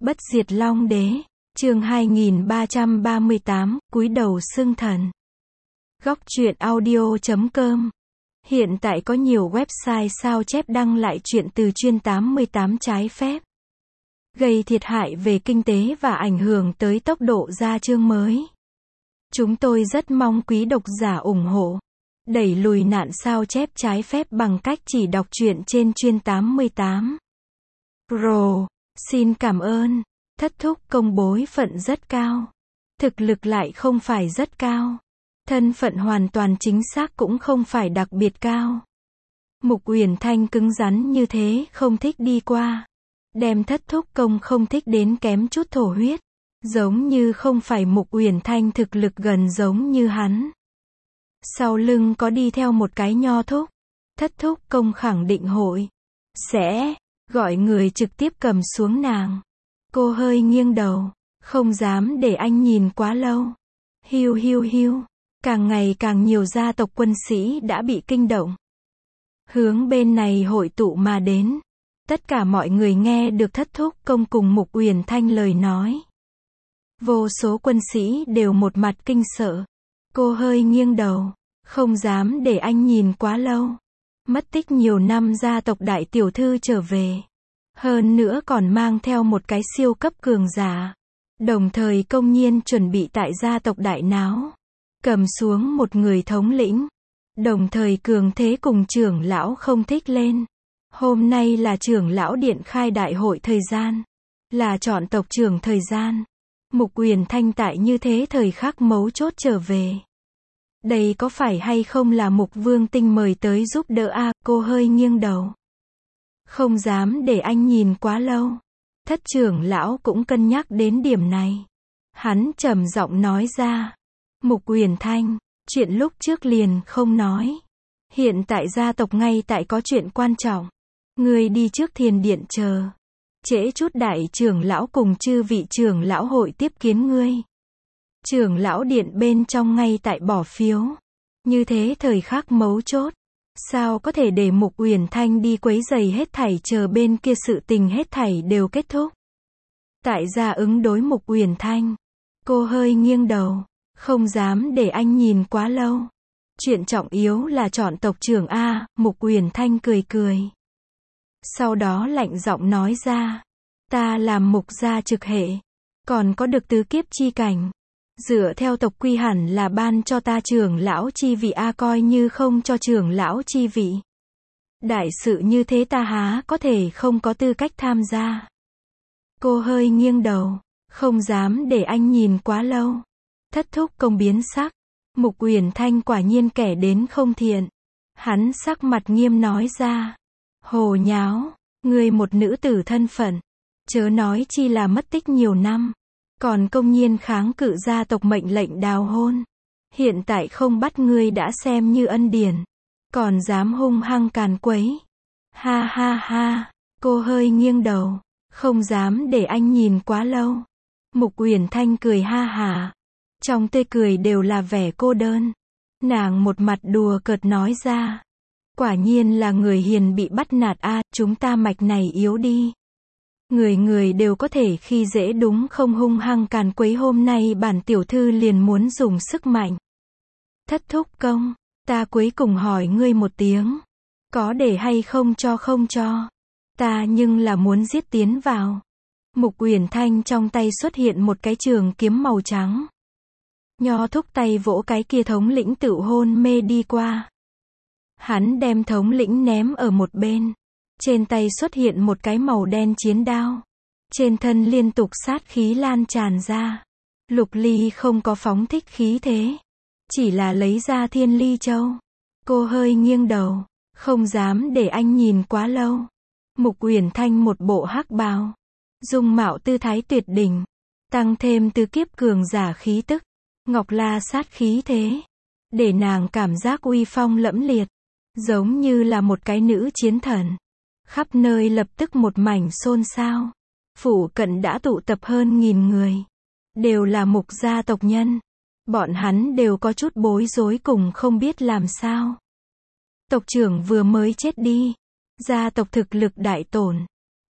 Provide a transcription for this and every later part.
Bất diệt Long Đế, chương 2338, cúi đầu xưng thần. Góc truyện audio.com. Hiện tại có nhiều website sao chép đăng lại truyện từ chuyên 88 trái phép, gây thiệt hại về kinh tế và ảnh hưởng tới tốc độ ra chương mới. Chúng tôi rất mong quý độc giả ủng hộ, đẩy lùi nạn sao chép trái phép bằng cách chỉ đọc truyện trên chuyên 88. Pro, xin cảm ơn. Thất thúc công bối phận rất cao, thực lực lại không phải rất cao, thân phận hoàn toàn chính xác cũng không phải đặc biệt cao. Mục Uyển Thanh cứng rắn như thế không thích đi qua, đem thất thúc công không thích đến kém chút thổ huyết, giống như không phải Mục Uyển Thanh thực lực gần giống như hắn. Sau lưng có đi theo một cái nho thúc, thất thúc công khẳng định hội sẽ gọi người trực tiếp cầm xuống nàng. Cô hơi nghiêng đầu, không dám để anh nhìn quá lâu. Hiu hiu hiu, càng ngày càng nhiều gia tộc quân sĩ đã bị kinh động, hướng bên này hội tụ mà đến. Tất cả mọi người nghe được thất thúc công cùng Mục Uyển Thanh lời nói. Vô số quân sĩ đều một mặt kinh sợ. Cô hơi nghiêng đầu, không dám để anh nhìn quá lâu. Mất tích nhiều năm gia tộc đại tiểu thư trở về, hơn nữa còn mang theo một cái siêu cấp cường giả, đồng thời công nhiên chuẩn bị tại gia tộc đại náo, cầm xuống một người thống lĩnh, đồng thời cường thế cùng trưởng lão không thích lên. Hôm nay là trưởng lão điện khai đại hội thời gian, là chọn tộc trưởng thời gian. Mục Uyển Thanh tại như thế thời khắc mấu chốt trở về. Đây có phải hay không là Mục Vương Tinh mời tới giúp đỡ a? Cô hơi nghiêng đầu, không dám để anh nhìn quá lâu. Thất trưởng lão cũng cân nhắc đến điểm này. Hắn trầm giọng nói ra. Mục Uyển Thanh, chuyện lúc trước liền không nói. Hiện tại gia tộc ngay tại có chuyện quan trọng. Ngươi đi trước thiền điện chờ. Trễ chút đại trưởng lão cùng chư vị trưởng lão hội tiếp kiến ngươi. Trưởng lão điện bên trong ngay tại bỏ phiếu. Như thế thời khắc mấu chốt, sao có thể để Mục Uyển Thanh đi quấy rầy hết thảy chờ bên kia sự tình hết thảy đều kết thúc. Tại gia ứng đối Mục Uyển Thanh. Cô hơi nghiêng đầu, không dám để anh nhìn quá lâu. Chuyện trọng yếu là chọn tộc trưởng a. Mục Uyển Thanh cười cười. Sau đó lạnh giọng nói ra. Ta làm mục gia trực hệ, còn có được tứ kiếp chi cảnh. Dựa theo tộc quy hẳn là ban cho ta trưởng lão chi vị a, coi như không cho trưởng lão chi vị. Đại sự như thế ta há có thể không có tư cách tham gia. Cô hơi nghiêng đầu, không dám để anh nhìn quá lâu. Thất thúc công biến sắc. Mục Uyển Thanh quả nhiên kẻ đến không thiện. Hắn sắc mặt nghiêm nói ra. Hồ nháo, ngươi một nữ tử thân phận, chớ nói chi là mất tích nhiều năm, còn công nhiên kháng cự gia tộc mệnh lệnh đào hôn. Hiện tại không bắt ngươi đã xem như ân điển, còn dám hung hăng càn quấy. Ha ha ha, cô hơi nghiêng đầu, không dám để anh nhìn quá lâu. Mục Uyển Thanh cười ha hả, trong tươi cười đều là vẻ cô đơn. Nàng một mặt đùa cợt nói ra. Quả nhiên là người hiền bị bắt nạt a, chúng ta mạch này yếu đi. Người người đều có thể khi dễ đúng không, hung hăng càn quấy, hôm nay bản tiểu thư liền muốn dùng sức mạnh. Thất thúc công, ta cuối cùng hỏi ngươi một tiếng, có để hay không cho không cho? Ta nhưng là muốn giết tiến vào. Mục Uyển Thanh trong tay xuất hiện một cái trường kiếm màu trắng. Nho thúc tay vỗ cái kia thống lĩnh tự hôn mê đi qua. Hắn đem thống lĩnh ném ở một bên. Trên tay xuất hiện một cái màu đen chiến đao. Trên thân liên tục sát khí lan tràn ra. Lục Ly không có phóng thích khí thế, chỉ là lấy ra Thiên Ly Châu. Cô hơi nghiêng đầu, không dám để anh nhìn quá lâu. Mục Uyển Thanh một bộ hắc bào, dung mạo tư thái tuyệt đỉnh, tăng thêm tứ kiếp cường giả khí tức, ngọc la sát khí thế, để nàng cảm giác uy phong lẫm liệt, giống như là một cái nữ chiến thần. Khắp nơi lập tức một mảnh xôn xao. Phủ cận đã tụ tập hơn 1000 người, đều là Mục gia tộc nhân. Bọn hắn đều có chút bối rối cùng không biết làm sao. Tộc trưởng vừa mới chết đi, gia tộc thực lực đại tổn,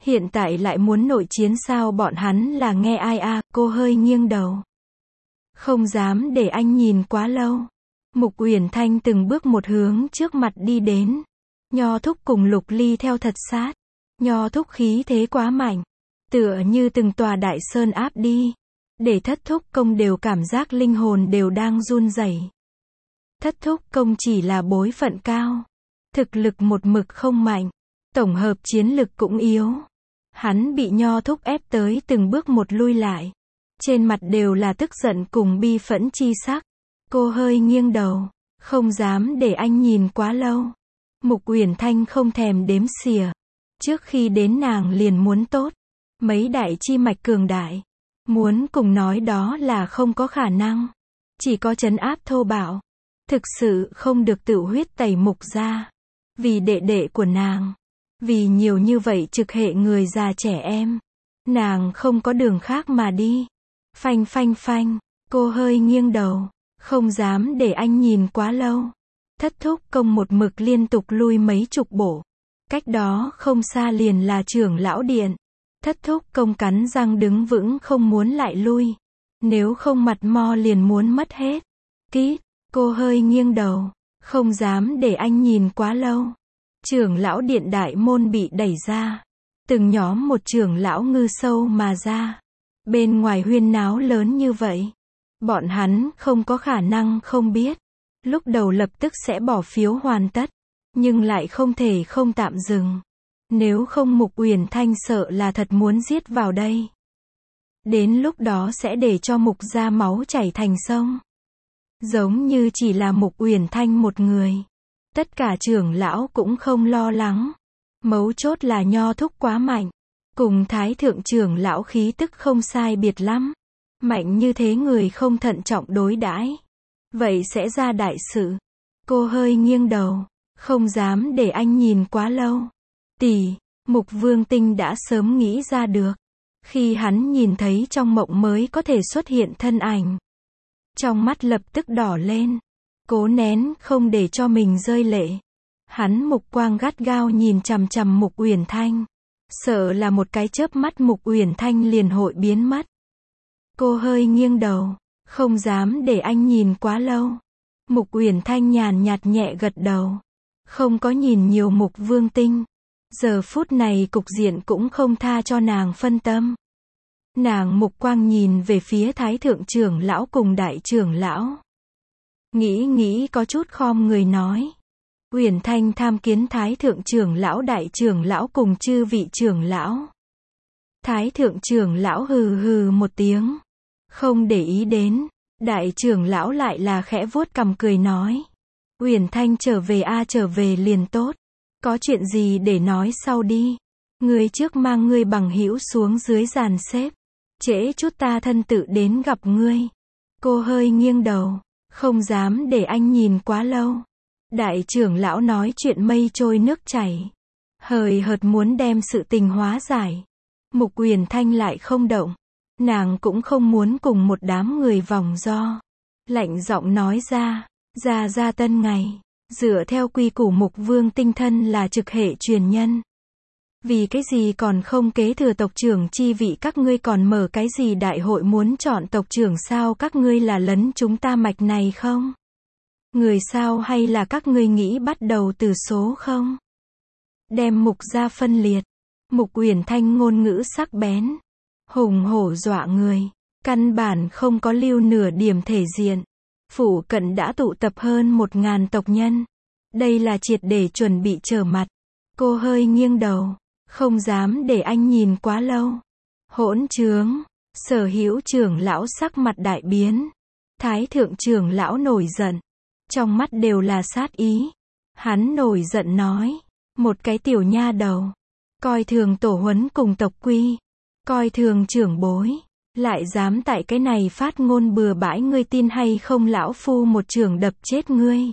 Hiện tại lại muốn nội chiến sao? Bọn hắn là nghe ai à? Cô hơi nghiêng đầu. Không dám để anh nhìn quá lâu. Mục Uyển Thanh từng bước một hướng trước mặt đi đến. Nho Thúc cùng Lục Ly theo thật sát. Nho Thúc khí thế quá mạnh, tựa như từng tòa đại sơn áp đi, để Thất Thúc Công đều cảm giác linh hồn đều đang run rẩy. Thất Thúc Công chỉ là bối phận cao, thực lực một mực không mạnh, tổng hợp chiến lực cũng yếu. Hắn bị Nho Thúc ép tới từng bước một lui lại, trên mặt đều là tức giận cùng bi phẫn chi sắc. Cô hơi nghiêng đầu, không dám để anh nhìn quá lâu. Mục Uyển Thanh không thèm đếm xỉa, trước khi đến nàng liền muốn tốt, mấy đại chi mạch cường đại, muốn cùng nói đó là không có khả năng, chỉ có trấn áp thô bạo, thực sự không được tự huyết tẩy Mục gia, vì đệ đệ của nàng, vì nhiều như vậy trực hệ người già trẻ em, nàng không có đường khác mà đi. Phanh phanh phanh, cô hơi nghiêng đầu, không dám để anh nhìn quá lâu. Thất Thúc Công một mực liên tục lui mấy chục bộ, cách đó không xa liền là Trưởng lão điện. Thất Thúc Công cắn răng đứng vững không muốn lại lui, nếu không mặt mo liền muốn mất hết. Kít, cô hơi nghiêng đầu, không dám để anh nhìn quá lâu. Trưởng lão điện đại môn bị đẩy ra, từng nhóm một trưởng lão ngư sâu mà ra. Bên ngoài huyên náo lớn như vậy, bọn hắn không có khả năng không biết. Lúc đầu lập tức sẽ bỏ phiếu hoàn tất, nhưng lại không thể không tạm dừng. Nếu không Mục Uyển Thanh sợ là thật muốn giết vào đây. Đến lúc đó sẽ để cho Mục gia máu chảy thành sông. Giống như chỉ là Mục Uyển Thanh một người. Tất cả trưởng lão cũng không lo lắng. Mấu chốt là Nho Thúc quá mạnh. Cùng Thái Thượng trưởng lão khí tức không sai biệt lắm. Mạnh như thế người không thận trọng đối đãi, vậy sẽ ra đại sự. Cô hơi nghiêng đầu, không dám để anh nhìn quá lâu. Tỷ, Mục Vương Tinh đã sớm nghĩ ra được. Khi hắn nhìn thấy trong mộng mới có thể xuất hiện thân ảnh, trong mắt lập tức đỏ lên, cố nén không để cho mình rơi lệ. Hắn mục quang gắt gao nhìn chằm chằm Mục Uyển Thanh, sợ là một cái chớp mắt Mục Uyển Thanh liền hội biến mất. Cô hơi nghiêng đầu, không dám để anh nhìn quá lâu. Mục Uyển Thanh nhàn nhạt nhẹ gật đầu, không có nhìn nhiều Mục Vương Tinh. Giờ phút này cục diện cũng không tha cho nàng phân tâm. Nàng mục quang nhìn về phía Thái Thượng trưởng lão cùng Đại trưởng lão. Nghĩ có chút khom người nói. Uyển Thanh tham kiến Thái Thượng trưởng lão, Đại trưởng lão cùng chư vị trưởng lão. Thái Thượng trưởng lão hừ hừ một tiếng, không để ý đến. Đại trưởng lão lại là khẽ vuốt cằm cười nói. Uyển Thanh trở về a, trở về liền tốt. Có chuyện gì để nói sau đi. Người trước mang ngươi bằng hữu xuống dưới dàn xếp. Trễ chút ta thân tự đến gặp ngươi. Cô hơi nghiêng đầu, không dám để anh nhìn quá lâu. Đại trưởng lão nói chuyện mây trôi nước chảy, hời hợt muốn đem sự tình hóa giải. Mục Uyển Thanh lại không động. Nàng cũng không muốn cùng một đám người vòng vo. Lạnh giọng nói ra, ra tân ngày. Dựa theo quy củ Mục Vương Tinh thân là trực hệ truyền nhân. Vì cái gì còn không kế thừa tộc trưởng chi vị, các ngươi còn mở cái gì đại hội muốn chọn tộc trưởng sao? Các ngươi là lấn chúng ta mạch này không? Người sao, hay là các ngươi nghĩ bắt đầu từ số không? Đem Mục gia phân liệt. Mục Uyển Thanh ngôn ngữ sắc bén, hùng hổ dọa người, căn bản không có lưu nửa điểm thể diện. Phủ cận đã tụ tập hơn 1000 tộc nhân. Đây là triệt để chuẩn bị trở mặt. Cô hơi nghiêng đầu, không dám để anh nhìn quá lâu. Hỗn trướng. Sở hữu trưởng lão sắc mặt đại biến. Thái Thượng trưởng lão nổi giận, trong mắt đều là sát ý. Hắn nổi giận nói, một cái tiểu nha đầu, coi thường tổ huấn cùng tộc quy, coi thường trưởng bối, lại dám tại cái này phát ngôn bừa bãi, ngươi tin hay không lão phu một chưởng đập chết ngươi.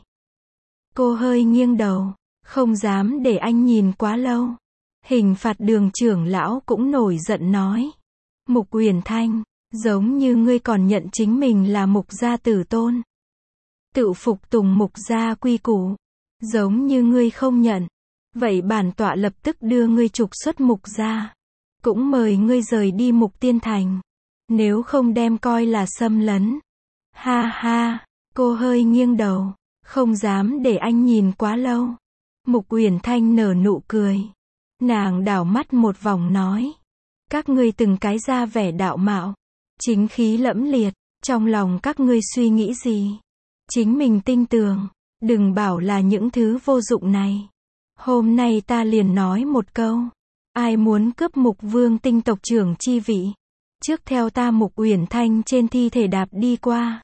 Cô hơi nghiêng đầu, không dám để anh nhìn quá lâu. Hình phạt đường trưởng lão cũng nổi giận nói. Mục Uyển Thanh, giống như ngươi còn nhận chính mình là Mục gia tử tôn, tự phục tùng Mục gia quy củ. Giống như ngươi không nhận, vậy bản tọa lập tức đưa ngươi trục xuất Mục gia. cũng mời ngươi rời đi Mục Tiên Thành. Nếu không đem coi là xâm lấn. Ha ha, cô hơi nghiêng đầu, không dám để anh nhìn quá lâu. Mục Uyển Thanh nở nụ cười. Nàng đảo mắt một vòng nói. Các ngươi từng cái ra vẻ đạo mạo, chính khí lẫm liệt, trong lòng các ngươi suy nghĩ gì? Chính mình tinh tường, đừng bảo là những thứ vô dụng này. Hôm nay ta liền nói một câu. Ai muốn cướp Mục Vương tinh tộc trưởng chi vị? Trước theo ta Mục Uyển Thanh trên thi thể đạp đi qua.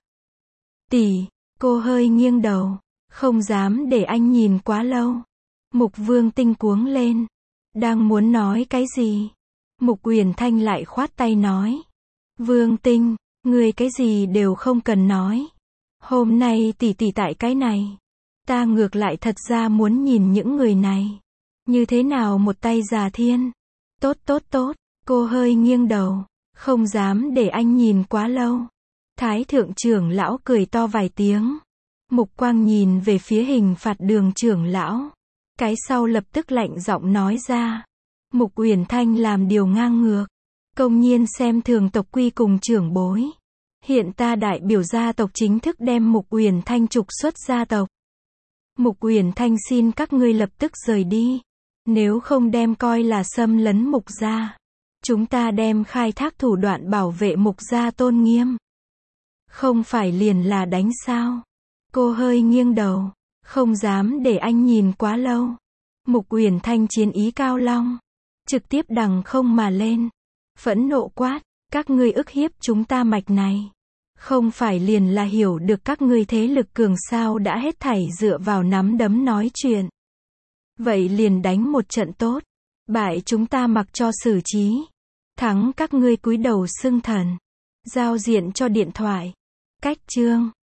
Tỷ, cô hơi nghiêng đầu, không dám để anh nhìn quá lâu. Mục Vương tinh cuống lên. Đang muốn nói cái gì? Mục Uyển Thanh lại khoát tay nói. Vương tinh, người cái gì đều không cần nói. Hôm nay tỷ tỷ tại cái này. Ta ngược lại thật ra muốn nhìn những người này. Như thế nào một tay già thiên? Tốt tốt tốt, cô hơi nghiêng đầu, không dám để anh nhìn quá lâu. Thái thượng trưởng lão cười to vài tiếng. Mục Quang nhìn về phía Hình Phạt Đường trưởng lão. Cái sau lập tức lạnh giọng nói ra. Mục Uyển Thanh làm điều ngang ngược, công nhiên xem thường tộc quy cùng trưởng bối. Hiện ta đại biểu gia tộc chính thức đem Mục Uyển Thanh trục xuất gia tộc. Mục Uyển Thanh xin các ngươi lập tức rời đi. Nếu không đem coi là xâm lấn Mục gia. Chúng ta đem khai thác thủ đoạn bảo vệ Mục gia tôn nghiêm. Không phải liền là đánh sao? Cô hơi nghiêng đầu, không dám để anh nhìn quá lâu. Mục Uyển Thanh chiến ý cao long, trực tiếp đằng không mà lên. Phẫn nộ quát, các ngươi ức hiếp chúng ta mạch này. Không phải liền là hiểu được các ngươi thế lực cường sao đã hết thảy dựa vào nắm đấm nói chuyện. Vậy liền đánh một trận tốt. Bại chúng ta mặc cho xử trí. Thắng các ngươi cúi đầu xưng thần. Giao diện cho điện thoại. Cách chương